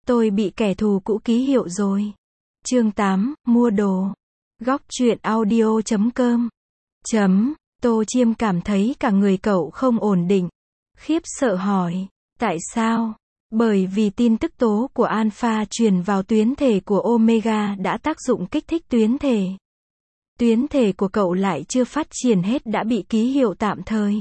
Tôi bị kẻ thù cũ ký hiệu rồi. Chương 8, mua đồ. Góc truyện audio.com. Tô Chiêm cảm thấy cả người cậu không ổn định. Khiếp sợ hỏi. Tại sao? Bởi vì tin tức tố của Alpha truyền vào tuyến thể của Omega đã tác dụng kích thích tuyến thể. Tuyến thể của cậu lại chưa phát triển hết đã bị ký hiệu tạm thời.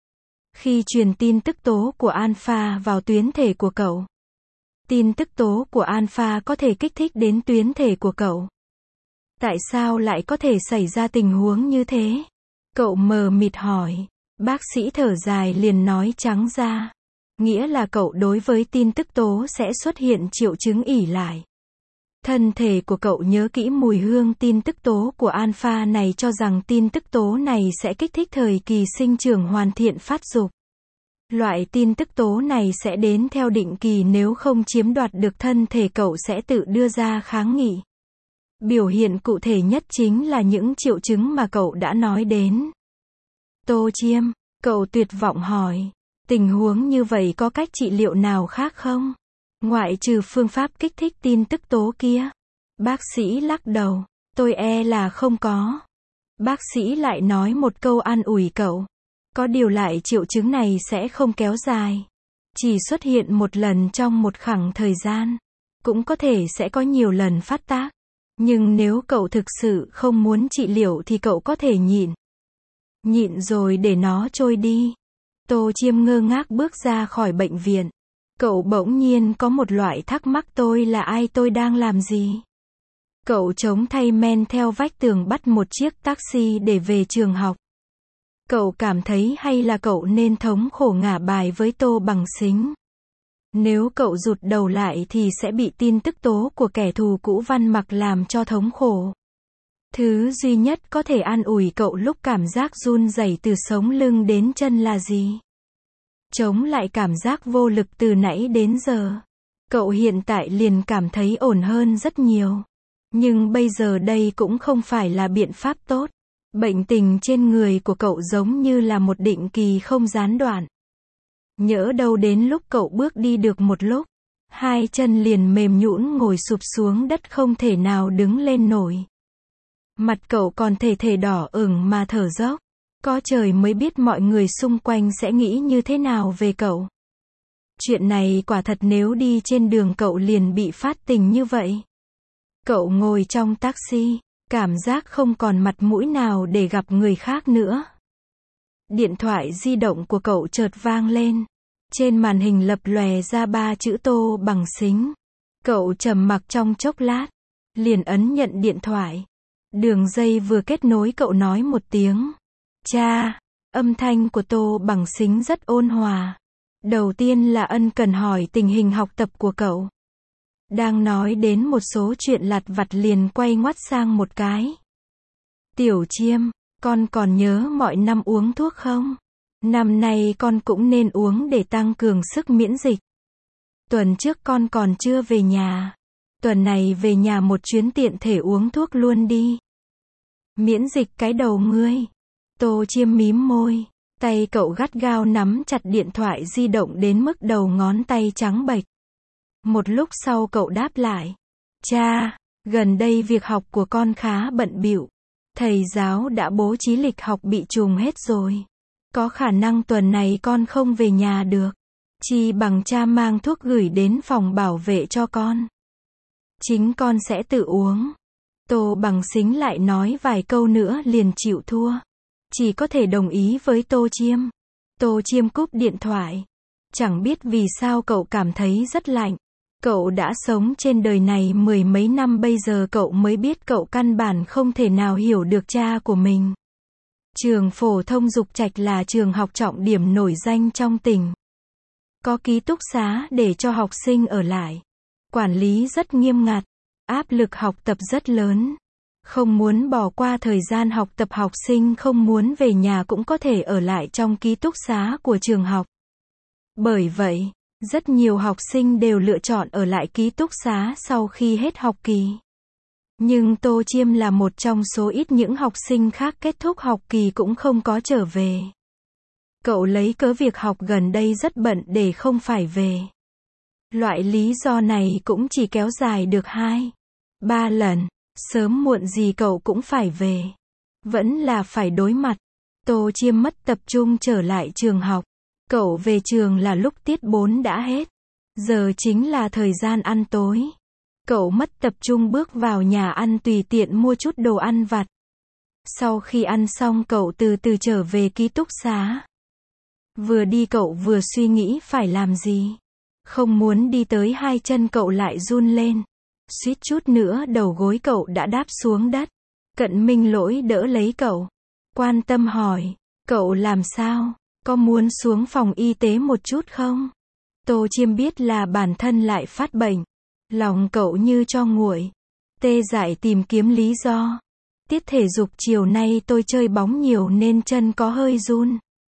Khi truyền tin tức tố của Alpha vào tuyến thể của cậu, tin tức tố của Alpha có thể kích thích đến tuyến thể của cậu. Tại sao lại có thể xảy ra tình huống như thế? Cậu mờ mịt hỏi. Bác sĩ thở dài liền nói trắng ra. Nghĩa là cậu đối với tin tức tố sẽ xuất hiện triệu chứng ỷ lại. Thân thể của cậu nhớ kỹ mùi hương tin tức tố của Alpha này cho rằng tin tức tố này sẽ kích thích thời kỳ sinh trưởng hoàn thiện phát dục. Loại tin tức tố này sẽ đến theo định kỳ, nếu không chiếm đoạt được thân thể cậu sẽ tự đưa ra kháng nghị. Biểu hiện cụ thể nhất chính là những triệu chứng mà cậu đã nói đến. Tô Chiêm, cậu tuyệt vọng hỏi. Tình huống như vậy có cách trị liệu nào khác không? Ngoại trừ phương pháp kích thích tin tức tố kia. Bác sĩ lắc đầu. Tôi e là không có. Bác sĩ lại nói một câu an ủi cậu. Có điều lại triệu chứng này sẽ không kéo dài. Chỉ xuất hiện một lần trong một khoảng thời gian. Cũng có thể sẽ có nhiều lần phát tác. Nhưng nếu cậu thực sự không muốn trị liệu thì cậu có thể nhịn. Nhịn rồi để nó trôi đi. Tô Chiêm ngơ ngác bước ra khỏi bệnh viện. Cậu bỗng nhiên có một loại thắc mắc, tôi là ai, tôi đang làm gì? Cậu chống thay men theo vách tường bắt một chiếc taxi để về trường học. Cậu cảm thấy hay là cậu nên thống khổ ngả bài với Tô Bằng Sính. Nếu cậu rụt đầu lại thì sẽ bị tin tức tố của kẻ thù cũ Văn Mặc làm cho thống khổ. Thứ duy nhất có thể an ủi cậu lúc cảm giác run rẩy từ sống lưng đến chân là gì? Chống lại cảm giác vô lực từ nãy đến giờ. Cậu hiện tại liền cảm thấy ổn hơn rất nhiều. Nhưng bây giờ đây cũng không phải là biện pháp tốt. Bệnh tình trên người của cậu giống như là một định kỳ không gián đoạn. Nhỡ đâu đến lúc cậu bước đi được một lúc, hai chân liền mềm nhũn ngồi sụp xuống đất không thể nào đứng lên nổi. Mặt cậu còn thể đỏ ửng mà thở dốc. Có trời mới biết mọi người xung quanh sẽ nghĩ như thế nào về cậu. Chuyện này quả thật nếu đi trên đường cậu liền bị phát tình như vậy. Cậu ngồi trong taxi, cảm giác không còn mặt mũi nào để gặp người khác nữa. Điện thoại di động của cậu chợt vang lên. Trên màn hình lập lòe ra 3 chữ Tô Bằng Sính. Cậu trầm mặc trong chốc lát, liền ấn nhận điện thoại. Đường dây vừa kết nối, cậu nói một tiếng. Cha, âm thanh của Tô Bằng Sính rất ôn hòa. Đầu tiên là ân cần hỏi tình hình học tập của cậu. Đang nói đến một số chuyện lặt vặt liền quay ngoắt sang một cái. Tiểu Chiêm, con còn nhớ mọi năm uống thuốc không? Năm nay con cũng nên uống để tăng cường sức miễn dịch. Tuần trước con còn chưa về nhà. Tuần này về nhà một chuyến tiện thể uống thuốc luôn đi. Miễn dịch cái đầu ngươi. Tô Chiêm mím môi. Tay cậu gắt gao nắm chặt điện thoại di động đến mức đầu ngón tay trắng bệch. Một lúc sau cậu đáp lại. Cha, gần đây việc học của con khá bận bịu. Thầy giáo đã bố trí lịch học bị trùng hết rồi. Có khả năng tuần này con không về nhà được. Chi bằng cha mang thuốc gửi đến phòng bảo vệ cho con. Chính con sẽ tự uống. Tô Bằng Sính lại nói vài câu nữa liền chịu thua. Chỉ có thể đồng ý với Tô Chiêm. Tô Chiêm cúp điện thoại. Chẳng biết vì sao cậu cảm thấy rất lạnh. Cậu đã sống trên đời này mười mấy năm, bây giờ cậu mới biết cậu căn bản không thể nào hiểu được cha của mình. Trường phổ thông Dục Trạch là trường học trọng điểm nổi danh trong tỉnh. Có ký túc xá để cho học sinh ở lại. Quản lý rất nghiêm ngặt. Áp lực học tập rất lớn. Không muốn bỏ qua thời gian học tập, học sinh không muốn về nhà cũng có thể ở lại trong ký túc xá của trường học. Bởi vậy, rất nhiều học sinh đều lựa chọn ở lại ký túc xá sau khi hết học kỳ. Nhưng Tô Chiêm là một trong số ít những học sinh khác kết thúc học kỳ cũng không có trở về. Cậu lấy cớ việc học gần đây rất bận để không phải về. Loại lý do này cũng chỉ kéo dài được 2-3 lần. Sớm muộn gì cậu cũng phải về. Vẫn là phải đối mặt. Tô Chiêm mất tập trung trở lại trường học. Cậu về trường là lúc tiết 4 đã hết. Giờ chính là thời gian ăn tối. Cậu mất tập trung bước vào nhà ăn tùy tiện mua chút đồ ăn vặt. Sau khi ăn xong cậu từ từ trở về ký túc xá. Vừa đi cậu vừa suy nghĩ phải làm gì. Không muốn đi tới hai chân cậu lại run lên. Suýt chút nữa đầu gối cậu đã đáp xuống đất. Cận Minh Lỗi đỡ lấy cậu. Quan tâm hỏi, cậu làm sao? Có muốn xuống phòng y tế một chút không? Tô Chiêm biết là bản thân lại phát bệnh. Lòng cậu như cho nguội. Tê dại tìm kiếm lý do. Tiết thể dục chiều nay tôi chơi bóng nhiều nên chân có hơi run.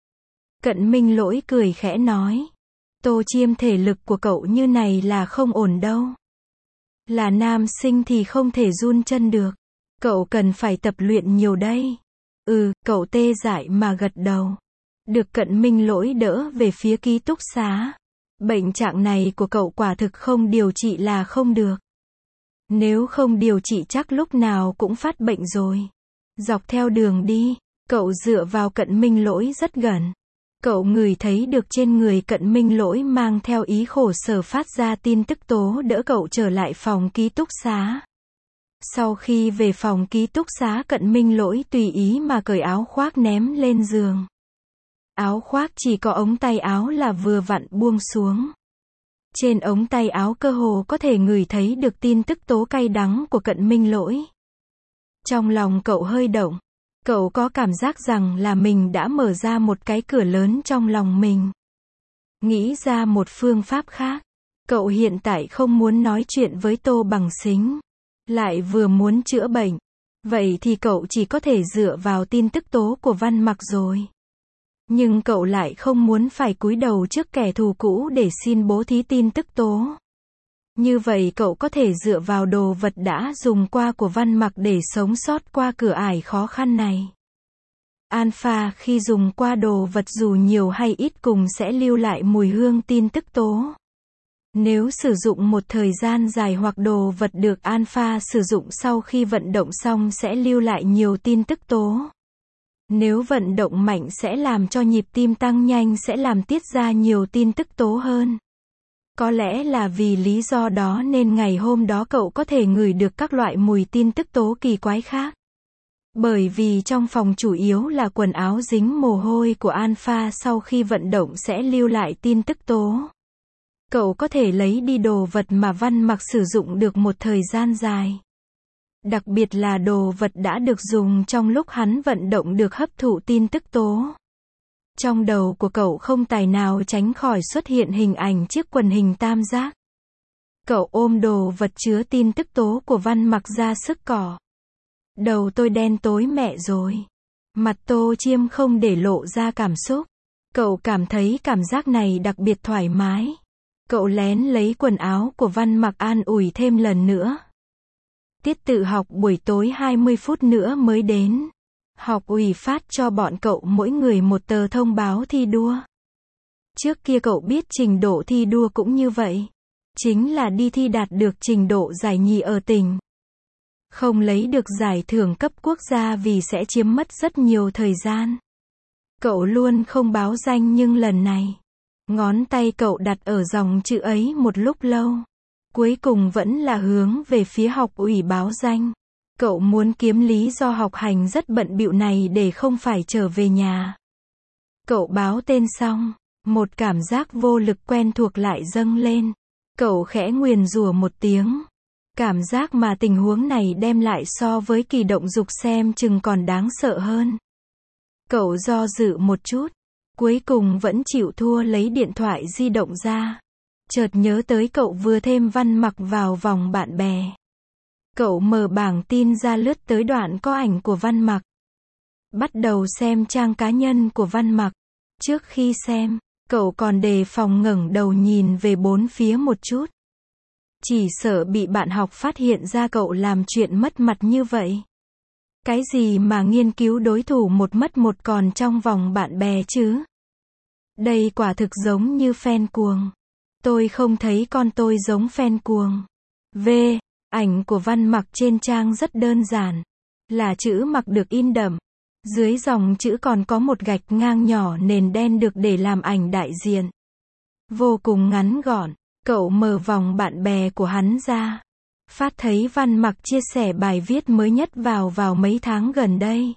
Cận Minh Lỗi cười khẽ nói. Tô Chiêm, thể lực của cậu như này là không ổn đâu. Là nam sinh thì không thể run chân được. Cậu cần phải tập luyện nhiều đây. Cậu tê dại mà gật đầu. Được Cận Minh Lỗi đỡ về phía ký túc xá. Bệnh trạng này của cậu quả thực không điều trị là không được. Nếu không điều trị chắc lúc nào cũng phát bệnh rồi. Dọc theo đường đi, cậu dựa vào Cận Minh Lỗi rất gần. Cậu ngửi thấy được trên người Cận Minh Lỗi mang theo ý khổ sở phát ra tin tức tố đỡ cậu trở lại phòng ký túc xá. Sau khi về phòng ký túc xá, Cận Minh Lỗi tùy ý mà cởi áo khoác ném lên giường. Áo khoác chỉ có ống tay áo là vừa vặn buông xuống. Trên ống tay áo cơ hồ có thể ngửi thấy được tin tức tố cay đắng của Cận Minh Lỗi. Trong lòng cậu hơi động. Cậu có cảm giác rằng là mình đã mở ra một cái cửa lớn trong lòng mình. Nghĩ ra một phương pháp khác. Cậu hiện tại không muốn nói chuyện với Tô Bằng Sính. Lại vừa muốn chữa bệnh. Vậy thì cậu chỉ có thể dựa vào tin tức tố của Văn Mặc rồi. Nhưng cậu lại không muốn phải cúi đầu trước kẻ thù cũ để xin bố thí tin tức tố. Như vậy cậu có thể dựa vào đồ vật đã dùng qua của Văn Mặc để sống sót qua cửa ải khó khăn này. Alpha khi dùng qua đồ vật dù nhiều hay ít cùng sẽ lưu lại mùi hương tin tức tố. Nếu sử dụng một thời gian dài hoặc đồ vật được Alpha sử dụng sau khi vận động xong sẽ lưu lại nhiều tin tức tố. Nếu vận động mạnh sẽ làm cho nhịp tim tăng nhanh, sẽ làm tiết ra nhiều tin tức tố hơn. Có lẽ là vì lý do đó nên ngày hôm đó cậu có thể ngửi được các loại mùi tin tức tố kỳ quái khác. Bởi vì trong phòng chủ yếu là quần áo dính mồ hôi của Alpha, sau khi vận động sẽ lưu lại tin tức tố. Cậu có thể lấy đi đồ vật mà Văn Mặc sử dụng được một thời gian dài. Đặc biệt là đồ vật đã được dùng trong lúc hắn vận động được hấp thụ tin tức tố. Trong đầu của cậu không tài nào tránh khỏi xuất hiện hình ảnh chiếc quần hình tam giác. Cậu ôm đồ vật chứa tin tức tố của Văn Mặc ra sức cỏ. Đầu tôi đen tối mẹ rồi. Mặt Tô Chiêm không để lộ ra cảm xúc. Cậu cảm thấy cảm giác này đặc biệt thoải mái. Cậu lén lấy quần áo của Văn Mặc an ủi thêm lần nữa. Tiết tự học buổi tối 20 phút nữa mới đến. Học ủy phát cho bọn cậu mỗi người một tờ thông báo thi đua. Trước kia cậu biết trình độ thi đua cũng như vậy. Chính là đi thi đạt được trình độ giải nhì ở tỉnh. Không lấy được giải thưởng cấp quốc gia vì sẽ chiếm mất rất nhiều thời gian. Cậu luôn không báo danh, nhưng lần này, ngón tay cậu đặt ở dòng chữ ấy một lúc lâu. Cuối cùng vẫn là hướng về phía học ủy báo danh. Cậu muốn kiếm lý do học hành rất bận bịu này để không phải trở về nhà. Cậu báo tên xong, một cảm giác vô lực quen thuộc lại dâng lên. Cậu khẽ nguyền rủa một tiếng. Cảm giác mà tình huống này đem lại so với kỳ động dục xem chừng còn đáng sợ hơn. Cậu do dự một chút, cuối cùng vẫn chịu thua lấy điện thoại di động ra. Chợt nhớ tới cậu vừa thêm Văn Mặc vào vòng bạn bè. Cậu mở bảng tin ra lướt tới đoạn có ảnh của Văn Mặc. Bắt đầu xem trang cá nhân của Văn Mặc. Trước khi xem, cậu còn đề phòng ngẩng đầu nhìn về bốn phía một chút. Chỉ sợ bị bạn học phát hiện ra cậu làm chuyện mất mặt như vậy. Cái gì mà nghiên cứu đối thủ một mất một còn trong vòng bạn bè chứ? Đây quả thực giống như fan cuồng. Tôi không thấy con tôi giống fan cuồng. V. Ảnh của Văn Mặc trên trang rất đơn giản. Là chữ Mặc được in đậm. Dưới dòng chữ còn có một gạch ngang nhỏ nền đen được để làm ảnh đại diện. Vô cùng ngắn gọn. Cậu mở vòng bạn bè của hắn ra. Phát thấy Văn Mặc chia sẻ bài viết mới nhất vào mấy tháng gần đây.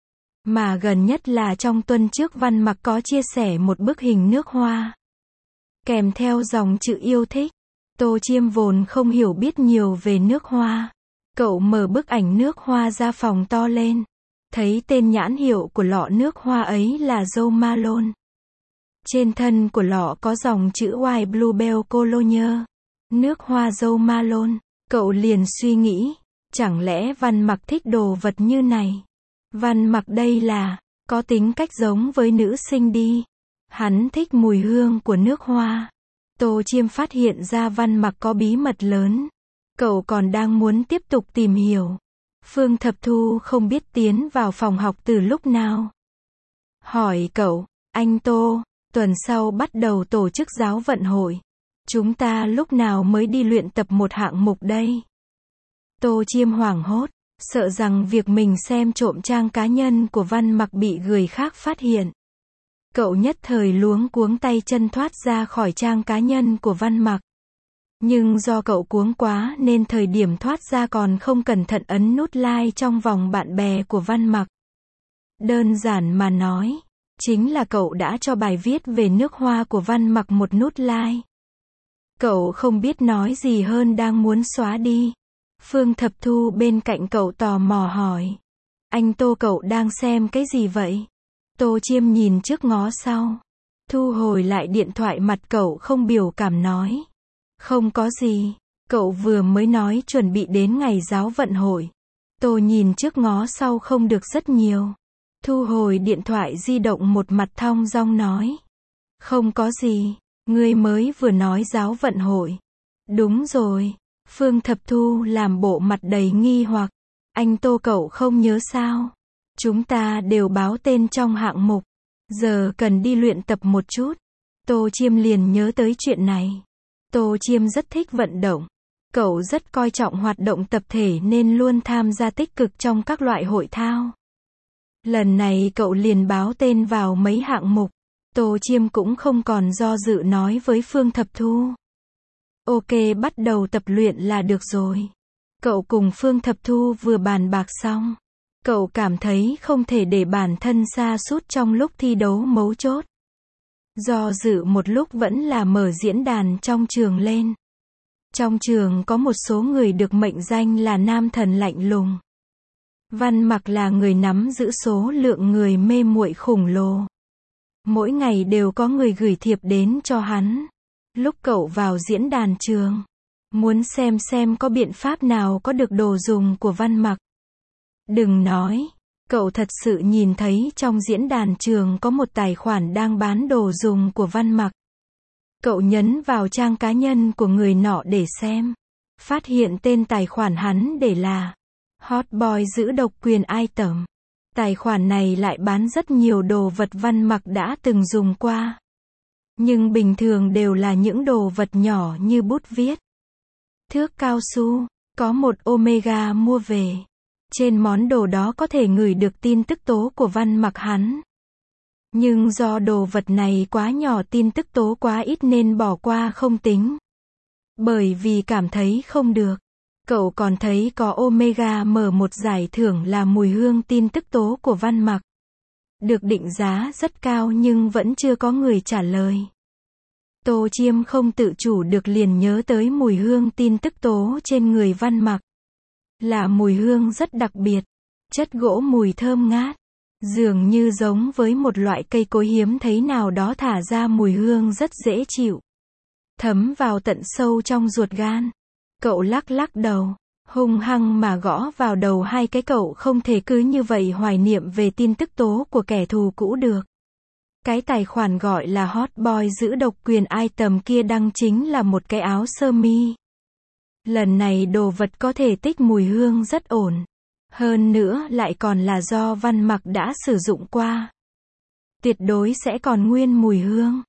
Mà gần nhất là trong tuần trước Văn Mặc có chia sẻ một bức hình nước hoa. Kèm theo dòng chữ yêu thích. Tô Chiêm vốn không hiểu biết nhiều về nước hoa. Cậu mở bức ảnh nước hoa ra phóng to lên. Thấy tên nhãn hiệu của lọ nước hoa ấy là Jo Malone. Trên thân của lọ có dòng chữ White Bluebell Cologne. Nước hoa Jo Malone. Cậu liền suy nghĩ, chẳng lẽ Văn Mặc thích đồ vật như này? Văn Mặc đây là, có tính cách giống với nữ sinh đi. Hắn thích mùi hương của nước hoa. Tô Chiêm phát hiện ra Văn Mặc có bí mật lớn. Cậu còn đang muốn tiếp tục tìm hiểu. Phương Thập Thu không biết tiến vào phòng học từ lúc nào. Hỏi cậu, anh Tô, tuần sau bắt đầu tổ chức giáo vận hội. Chúng ta lúc nào mới đi luyện tập một hạng mục đây? Tô Chiêm hoảng hốt, sợ rằng việc mình xem trộm trang cá nhân của Văn Mặc bị người khác phát hiện. Cậu nhất thời luống cuống tay chân thoát ra khỏi trang cá nhân của Văn Mặc. Nhưng do cậu cuống quá nên thời điểm thoát ra còn không cẩn thận ấn nút like trong vòng bạn bè của Văn Mặc. Đơn giản mà nói, chính là cậu đã cho bài viết về nước hoa của Văn Mặc một nút like. Cậu không biết nói gì hơn đang muốn xóa đi. Phương Thập Thu bên cạnh cậu tò mò hỏi. Anh Tô, cậu đang xem cái gì vậy? Tô Chiêm nhìn trước ngó sau. Thu hồi lại điện thoại, mặt cậu không biểu cảm nói. Không có gì. Cậu vừa mới nói chuẩn bị đến ngày giáo vận hội. Tô nhìn trước ngó sau không được rất nhiều. Thu hồi điện thoại di động, một mặt thong dong nói. Không có gì. Ngươi mới vừa nói giáo vận hội. Đúng rồi. Phương Thập Thu làm bộ mặt đầy nghi hoặc. Anh Tô, cậu không nhớ sao? Chúng ta đều báo tên trong hạng mục. Giờ cần đi luyện tập một chút. Tô Chiêm liền nhớ tới chuyện này. Tô Chiêm rất thích vận động. Cậu rất coi trọng hoạt động tập thể nên luôn tham gia tích cực trong các loại hội thao. Lần này cậu liền báo tên vào mấy hạng mục. Tô Chiêm cũng không còn do dự, nói với Phương Thập Thu. Ok, bắt đầu tập luyện là được rồi. Cậu cùng Phương Thập Thu vừa bàn bạc xong. Cậu cảm thấy không thể để bản thân sa sút trong lúc thi đấu mấu chốt. Do dự một lúc vẫn là mở diễn đàn trong trường lên. Trong trường có một số người được mệnh danh là nam thần lạnh lùng. Văn Mặc là người nắm giữ số lượng người mê muội khủng lồ. Mỗi ngày đều có người gửi thiệp đến cho hắn. Lúc cậu vào diễn đàn trường, muốn xem có biện pháp nào có được đồ dùng của Văn Mặc. Đừng nói, cậu thật sự nhìn thấy trong diễn đàn trường có một tài khoản đang bán đồ dùng của Văn Mặc. Cậu nhấn vào trang cá nhân của người nọ để xem. Phát hiện tên tài khoản hắn để là Hot Boy giữ độc quyền item. Tài khoản này lại bán rất nhiều đồ vật Văn Mặc đã từng dùng qua. Nhưng bình thường đều là những đồ vật nhỏ như bút viết, thước cao su. Có một Omega mua về. Trên món đồ đó có thể ngửi được tin tức tố của Văn Mặc hắn. Nhưng do đồ vật này quá nhỏ, tin tức tố quá ít nên bỏ qua không tính. Bởi vì cảm thấy không được. Cậu còn thấy có Omega mở một giải thưởng là mùi hương tin tức tố của Văn Mặc. Được định giá rất cao nhưng vẫn chưa có người trả lời. Tô Chiêm không tự chủ được liền nhớ tới mùi hương tin tức tố trên người Văn Mặc. Là mùi hương rất đặc biệt. Chất gỗ mùi thơm ngát. Dường như giống với một loại cây cối hiếm thấy nào đó thả ra mùi hương rất dễ chịu. Thấm vào tận sâu trong ruột gan. Cậu lắc đầu. Hung hăng mà gõ vào đầu hai cái. Cậu không thể cứ như vậy hoài niệm về tin tức tố của kẻ thù cũ được. Cái tài khoản gọi là Hot Boy giữ độc quyền item kia đăng chính là một cái áo sơ mi. Lần này đồ vật có thể tích mùi hương rất ổn. Hơn nữa lại còn là do Văn Mặc đã sử dụng qua. Tuyệt đối sẽ còn nguyên mùi hương.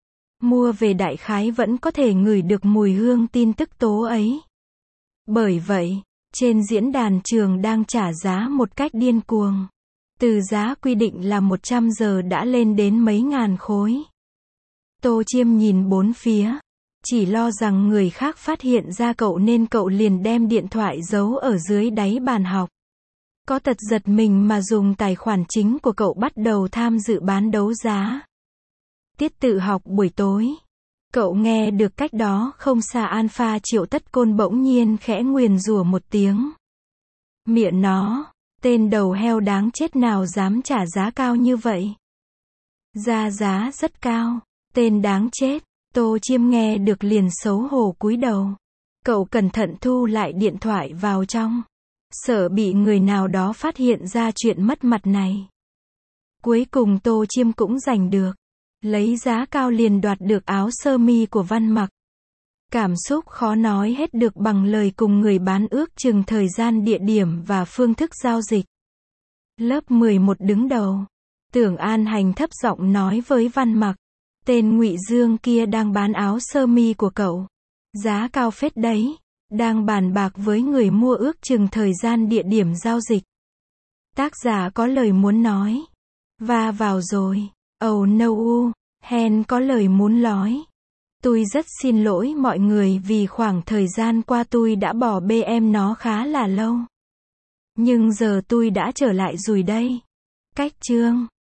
Mua về đại khái vẫn có thể ngửi được mùi hương tin tức tố ấy. Bởi vậy, trên diễn đàn trường đang trả giá một cách điên cuồng. Từ giá quy định là 100 giờ đã lên đến mấy ngàn khối. Tô Chiêm nhìn bốn phía. Chỉ lo rằng người khác phát hiện ra cậu nên cậu liền đem điện thoại giấu ở dưới đáy bàn học. Có tật giật mình mà dùng tài khoản chính của cậu bắt đầu tham dự bán đấu giá. Tiết tự học buổi tối. Cậu nghe được cách đó không xa Alpha Triệu Tất Côn bỗng nhiên khẽ nguyền rủa một tiếng. Miệng nó, tên đầu heo đáng chết nào dám trả giá cao như vậy. Giá rất cao, tên đáng chết. Tô Chiêm nghe được liền xấu hổ cúi đầu. Cậu cẩn thận thu lại điện thoại vào trong. Sợ bị người nào đó phát hiện ra chuyện mất mặt này. Cuối cùng Tô Chiêm cũng giành được. Lấy giá cao liền đoạt được áo sơ mi của Văn Mặc. Cảm xúc khó nói hết được bằng lời cùng người bán ước chừng thời gian địa điểm và phương thức giao dịch. Lớp 11 đứng đầu. Tưởng An Hành thấp giọng nói với Văn Mặc. Tên Ngụy Dương kia đang bán áo sơ mi của cậu. Giá cao phết đấy. Đang bàn bạc với người mua ước chừng thời gian địa điểm giao dịch. Tác giả có lời muốn nói. Va vào rồi. Oh no, Hen có lời muốn nói. Tôi rất xin lỗi mọi người vì khoảng thời gian qua tôi đã bỏ bê em nó khá là lâu. Nhưng giờ tôi đã trở lại rồi đây. Cách chương